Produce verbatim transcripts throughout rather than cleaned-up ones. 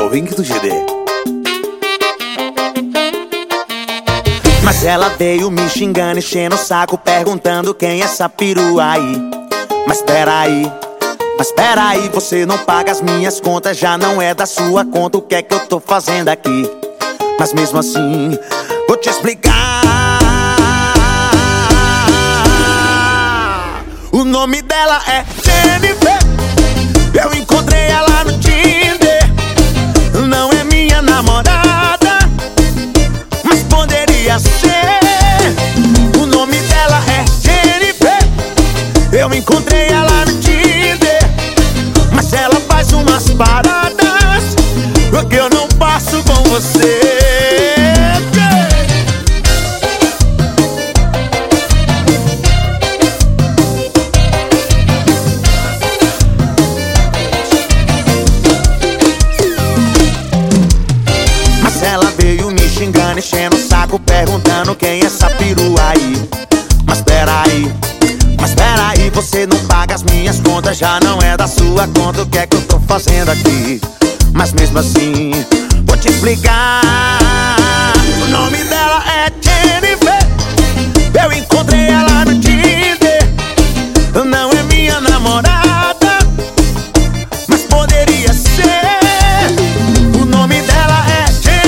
o Ring do G D. Mas ela veio me xingando, enchendo o saco, perguntando quem é essa perua aí. Mas peraí, mas peraí, você não paga as minhas contas, já não é da sua conta, o que é que eu tô fazendo aqui? Mas mesmo assim, vou te explicar. O nome dela é Jennifer, eu encontrei ela no Tinder. Não é minha namorada, mas poderia ser. O nome dela é Jennifer, eu encontrei ela no Tinder. Mas ela faz umas paradas que eu não passo com você. Xingando, enchendo o saco, perguntando quem é essa perua aí. Mas peraí, mas peraí, você não paga as minhas contas, já não é da sua conta, o que é que eu tô fazendo aqui? Mas mesmo assim, vou te explicar. O nome dela é Jennifer, eu encontrei ela no Tinder. Não é minha namorada, mas poderia ser. O nome dela é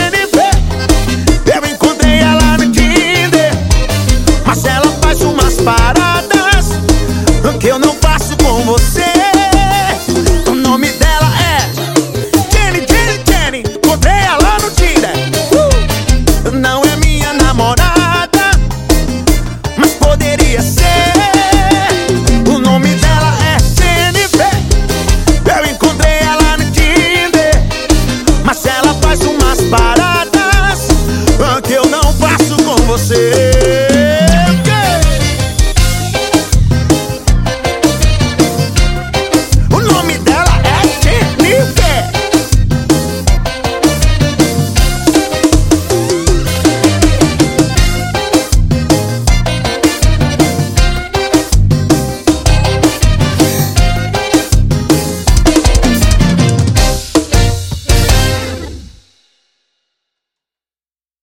paradas que eu não faço com você. O nome dela é Jenny, Jenny, Jenny. Encontrei ela no Tinder. uh! Não é minha namorada, mas poderia ser. O nome dela é Jennifer, eu encontrei ela no Tinder. Mas ela faz umas paradas que eu não faço com você.